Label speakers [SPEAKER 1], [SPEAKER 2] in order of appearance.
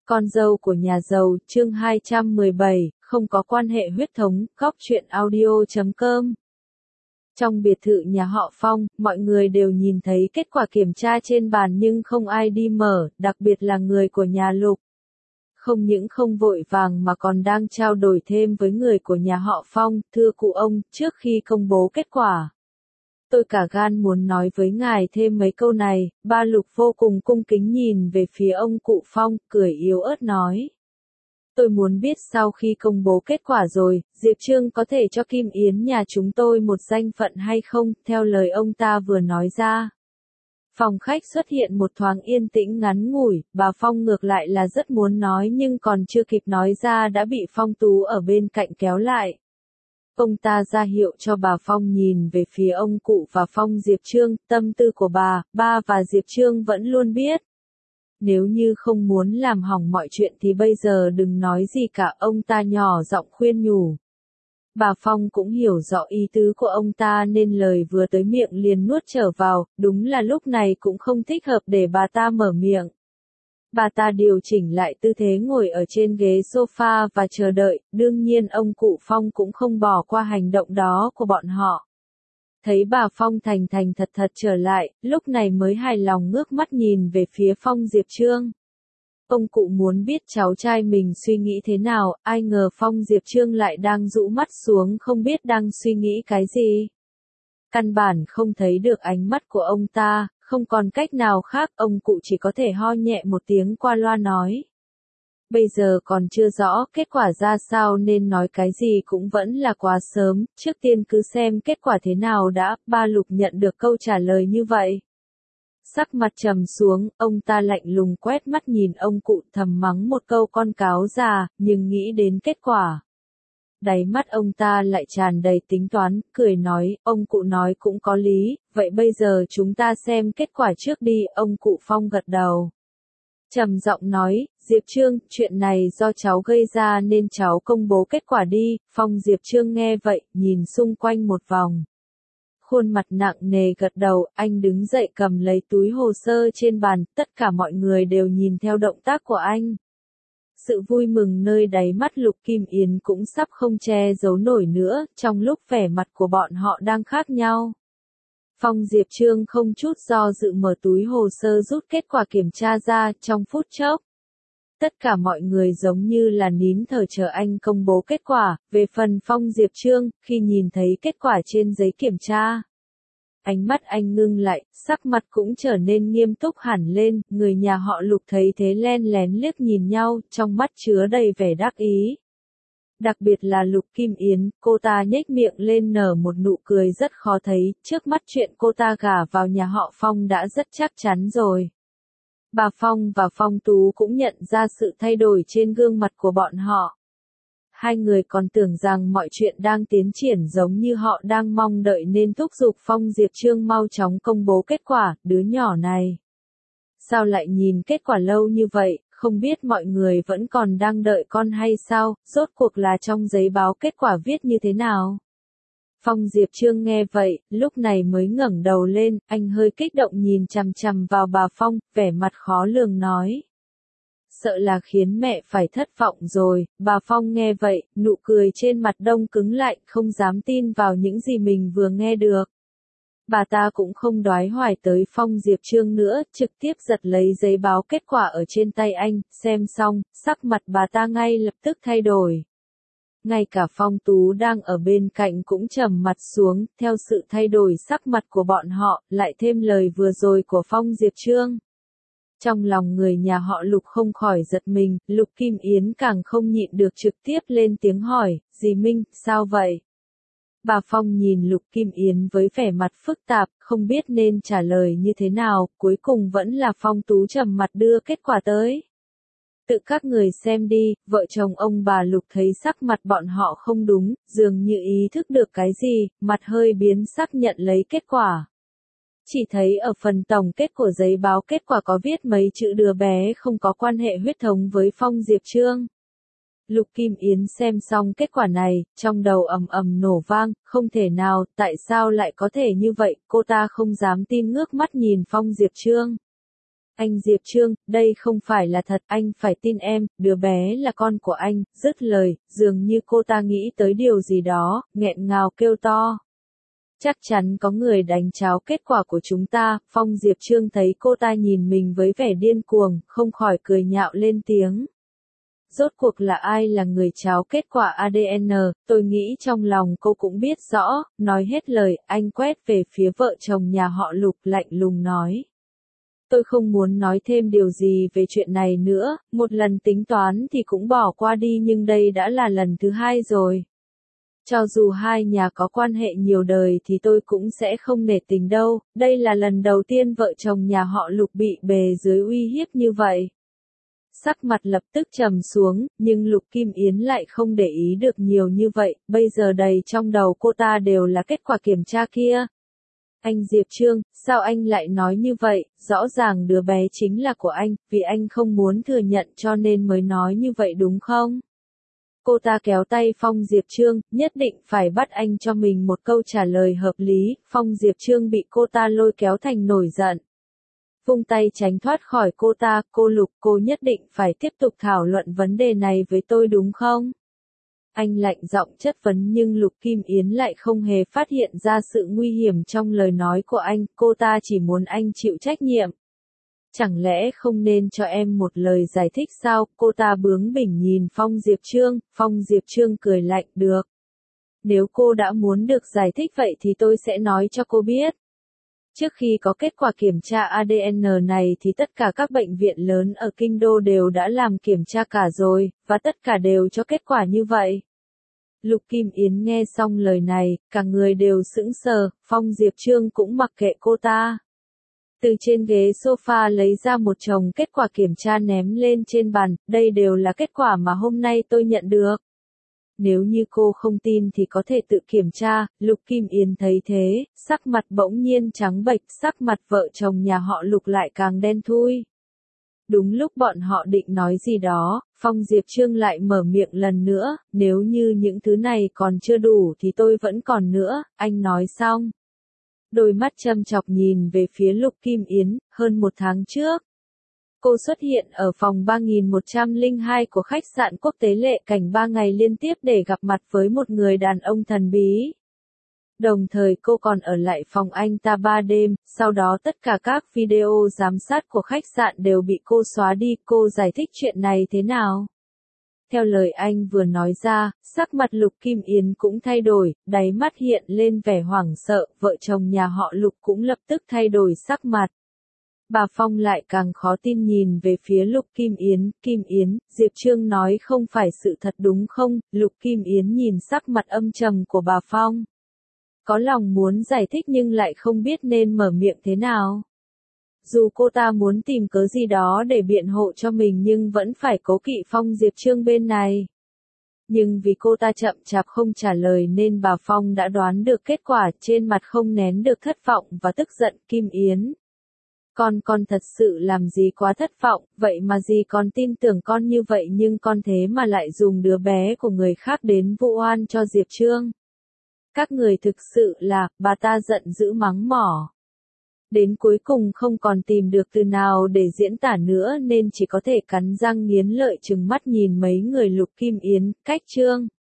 [SPEAKER 1] Con dâu của nhà giàu, chương 217, không có quan hệ huyết thống, góc truyện audio.com. Trong biệt thự nhà họ Phong, mọi người đều nhìn thấy kết quả kiểm tra trên bàn nhưng không ai đi mở, đặc biệt là người của nhà Lục. Không những không vội vàng mà còn đang trao đổi thêm với người của nhà họ Phong, thưa cụ ông, trước khi công bố kết quả. Tôi cả gan muốn nói với ngài thêm mấy câu này, ba Lục vô cùng cung kính nhìn về phía ông cụ Phong, cười yếu ớt nói. Tôi muốn biết sau khi công bố kết quả rồi, Diệp Trương có thể cho Kim Yến nhà chúng tôi một danh phận hay không, theo lời ông ta vừa nói ra. Phòng khách xuất hiện một thoáng yên tĩnh ngắn ngủi, bà Phong ngược lại là rất muốn nói nhưng còn chưa kịp nói ra đã bị Phong Tú ở bên cạnh kéo lại. Ông ta ra hiệu cho bà Phong nhìn về phía ông cụ và Phong Diệp Trương, tâm tư của bà và Diệp Trương vẫn luôn biết. Nếu như không muốn làm hỏng mọi chuyện thì bây giờ đừng nói gì cả, ông ta nhỏ giọng khuyên nhủ. Bà Phong cũng hiểu rõ ý tứ của ông ta nên lời vừa tới miệng liền nuốt trở vào, đúng là lúc này cũng không thích hợp để bà ta mở miệng. Bà ta điều chỉnh lại tư thế ngồi ở trên ghế sofa và chờ đợi, đương nhiên ông cụ Phong cũng không bỏ qua hành động đó của bọn họ. Thấy bà Phong thành thật trở lại, lúc này mới hài lòng ngước mắt nhìn về phía Phong Diệp Trương. Ông cụ muốn biết cháu trai mình suy nghĩ thế nào, ai ngờ Phong Diệp Trương lại đang rũ mắt xuống không biết đang suy nghĩ cái gì. Căn bản không thấy được ánh mắt của ông ta, không còn cách nào khác, ông cụ chỉ có thể ho nhẹ một tiếng qua loa nói. Bây giờ còn chưa rõ kết quả ra sao nên nói cái gì cũng vẫn là quá sớm, trước tiên cứ xem kết quả thế nào đã, ba Lục nhận được câu trả lời như vậy. Sắc mặt trầm xuống, ông ta lạnh lùng quét mắt nhìn ông cụ thầm mắng một câu con cáo già, nhưng nghĩ đến kết quả. Đáy mắt ông ta lại tràn đầy tính toán, cười nói, ông cụ nói cũng có lý, vậy bây giờ chúng ta xem kết quả trước đi, ông cụ Phong gật đầu. Trầm giọng nói, Diệp Trương, chuyện này do cháu gây ra nên cháu công bố kết quả đi, Phong Diệp Trương nghe vậy, nhìn xung quanh một vòng. Khuôn mặt nặng nề gật đầu, anh đứng dậy cầm lấy túi hồ sơ trên bàn, tất cả mọi người đều nhìn theo động tác của anh. Sự vui mừng nơi đáy mắt Lục Kim Yến cũng sắp không che giấu nổi nữa, trong lúc vẻ mặt của bọn họ đang khác nhau. Phong Diệp Trương không chút do dự mở túi hồ sơ rút kết quả kiểm tra ra, trong phút chốc. Tất cả mọi người giống như là nín thở chờ anh công bố kết quả, về phần Phong Diệp Trương, khi nhìn thấy kết quả trên giấy kiểm tra. Ánh mắt anh ngưng lại, sắc mặt cũng trở nên nghiêm túc hẳn lên, người nhà họ Lục thấy thế len lén liếc nhìn nhau, trong mắt chứa đầy vẻ đắc ý. Đặc biệt là Lục Kim Yến, cô ta nhếch miệng lên nở một nụ cười rất khó thấy, trước mắt chuyện cô ta gả vào nhà họ Phong đã rất chắc chắn rồi. Bà Phong và Phong Tú cũng nhận ra sự thay đổi trên gương mặt của bọn họ. Hai người còn tưởng rằng mọi chuyện đang tiến triển giống như họ đang mong đợi nên thúc giục Phong Diệp Trương mau chóng công bố kết quả, đứa nhỏ này. Sao lại nhìn kết quả lâu như vậy, không biết mọi người vẫn còn đang đợi con hay sao, rốt cuộc là trong giấy báo kết quả viết như thế nào? Phong Diệp Trương nghe vậy, lúc này mới ngẩng đầu lên, anh hơi kích động nhìn chằm chằm vào bà Phong, vẻ mặt khó lường nói. Sợ là khiến mẹ phải thất vọng rồi, bà Phong nghe vậy, nụ cười trên mặt đông cứng lại, không dám tin vào những gì mình vừa nghe được. Bà ta cũng không đoái hoài tới Phong Diệp Trương nữa, trực tiếp giật lấy giấy báo kết quả ở trên tay anh, xem xong, sắc mặt bà ta ngay lập tức thay đổi. Ngay cả Phong Tú đang ở bên cạnh cũng trầm mặt xuống, theo sự thay đổi sắc mặt của bọn họ, lại thêm lời vừa rồi của Phong Diệp Trương. Trong lòng người nhà họ Lục không khỏi giật mình, Lục Kim Yến càng không nhịn được trực tiếp lên tiếng hỏi, dì Minh, sao vậy? Bà Phong nhìn Lục Kim Yến với vẻ mặt phức tạp, không biết nên trả lời như thế nào, cuối cùng vẫn là Phong Tú trầm mặt đưa kết quả tới. Tự các người xem đi, vợ chồng ông bà Lục thấy sắc mặt bọn họ không đúng, dường như ý thức được cái gì, mặt hơi biến sắc nhận lấy kết quả. Chỉ thấy ở phần tổng kết của giấy báo kết quả có viết mấy chữ đứa bé không có quan hệ huyết thống với Phong Diệp Trương. Lục Kim Yến xem xong kết quả này, trong đầu ầm ầm nổ vang, không thể nào, tại sao lại có thể như vậy, cô ta không dám tin ngước mắt nhìn Phong Diệp Trương. Anh Diệp Trương, đây không phải là thật, anh phải tin em, đứa bé là con của anh, dứt lời, dường như cô ta nghĩ tới điều gì đó, nghẹn ngào kêu to. Chắc chắn có người đánh tráo kết quả của chúng ta, Phong Diệp Trương thấy cô ta nhìn mình với vẻ điên cuồng, không khỏi cười nhạo lên tiếng. Rốt cuộc là ai là người tráo kết quả ADN, tôi nghĩ trong lòng cô cũng biết rõ, nói hết lời, anh quét về phía vợ chồng nhà họ Lục lạnh lùng nói. Tôi không muốn nói thêm điều gì về chuyện này nữa, một lần tính toán thì cũng bỏ qua đi nhưng đây đã là lần thứ hai rồi. Cho dù hai nhà có quan hệ nhiều đời thì tôi cũng sẽ không nể tình đâu, đây là lần đầu tiên vợ chồng nhà họ Lục bị bề dưới uy hiếp như vậy. Sắc mặt lập tức trầm xuống, nhưng Lục Kim Yến lại không để ý được nhiều như vậy, bây giờ đầy trong đầu cô ta đều là kết quả kiểm tra kia. Anh Diệp Trương, sao anh lại nói như vậy, rõ ràng đứa bé chính là của anh, vì anh không muốn thừa nhận cho nên mới nói như vậy đúng không? Cô ta kéo tay Phong Diệp Trương, nhất định phải bắt anh cho mình một câu trả lời hợp lý, Phong Diệp Trương bị cô ta lôi kéo thành nổi giận. Vung tay tránh thoát khỏi cô ta, cô Lục, cô nhất định phải tiếp tục thảo luận vấn đề này với tôi đúng không? Anh lạnh giọng chất vấn nhưng Lục Kim Yến lại không hề phát hiện ra sự nguy hiểm trong lời nói của anh, cô ta chỉ muốn anh chịu trách nhiệm. Chẳng lẽ không nên cho em một lời giải thích sao? Cô ta bướng bỉnh nhìn Phong Diệp Trương cười lạnh, được. Nếu cô đã muốn được giải thích vậy thì tôi sẽ nói cho cô biết. Trước khi có kết quả kiểm tra ADN này thì tất cả các bệnh viện lớn ở Kinh Đô đều đã làm kiểm tra cả rồi, và tất cả đều cho kết quả như vậy. Lục Kim Yến nghe xong lời này, cả người đều sững sờ, Phong Diệp Trương cũng mặc kệ cô ta. Từ trên ghế sofa lấy ra một chồng kết quả kiểm tra ném lên trên bàn, đây đều là kết quả mà hôm nay tôi nhận được. Nếu như cô không tin thì có thể tự kiểm tra, Lục Kim Yến thấy thế, sắc mặt bỗng nhiên trắng bệch, sắc mặt vợ chồng nhà họ Lục lại càng đen thui. Đúng lúc bọn họ định nói gì đó, Phong Diệp Trương lại mở miệng lần nữa, nếu như những thứ này còn chưa đủ thì tôi vẫn còn nữa, anh nói xong. Đôi mắt châm chọc nhìn về phía Lục Kim Yến, hơn một tháng trước. Cô xuất hiện ở phòng 3102 của khách sạn quốc tế Lệ Cảnh 3 ngày liên tiếp để gặp mặt với một người đàn ông thần bí. Đồng thời cô còn ở lại phòng anh ta 3 đêm, sau đó tất cả các video giám sát của khách sạn đều bị cô xóa đi, cô giải thích chuyện này thế nào? Theo lời anh vừa nói ra, sắc mặt Lục Kim Yến cũng thay đổi, đáy mắt hiện lên vẻ hoảng sợ, vợ chồng nhà họ Lục cũng lập tức thay đổi sắc mặt. Bà Phong lại càng khó tin nhìn về phía Lục Kim Yến, Diệp Trương nói không phải sự thật đúng không? Lục Kim Yến nhìn sắc mặt âm trầm của bà Phong. Có lòng muốn giải thích nhưng lại không biết nên mở miệng thế nào. Dù cô ta muốn tìm cớ gì đó để biện hộ cho mình nhưng vẫn phải cố kỵ Phong Diệp Trương bên này. Nhưng vì cô ta chậm chạp không trả lời nên bà Phong đã đoán được kết quả, trên mặt không nén được thất vọng và tức giận. Kim Yến, con thật sự làm gì quá thất vọng, vậy mà dì còn tin tưởng con như vậy nhưng con thế mà lại dùng đứa bé của người khác đến vu oan cho Diệp Trương. Các người thực sự là, bà ta giận dữ mắng mỏ. Đến cuối cùng không còn tìm được từ nào để diễn tả nữa nên chỉ có thể cắn răng nghiến lợi trừng mắt nhìn mấy người Lục Kim Yến, cách Trương.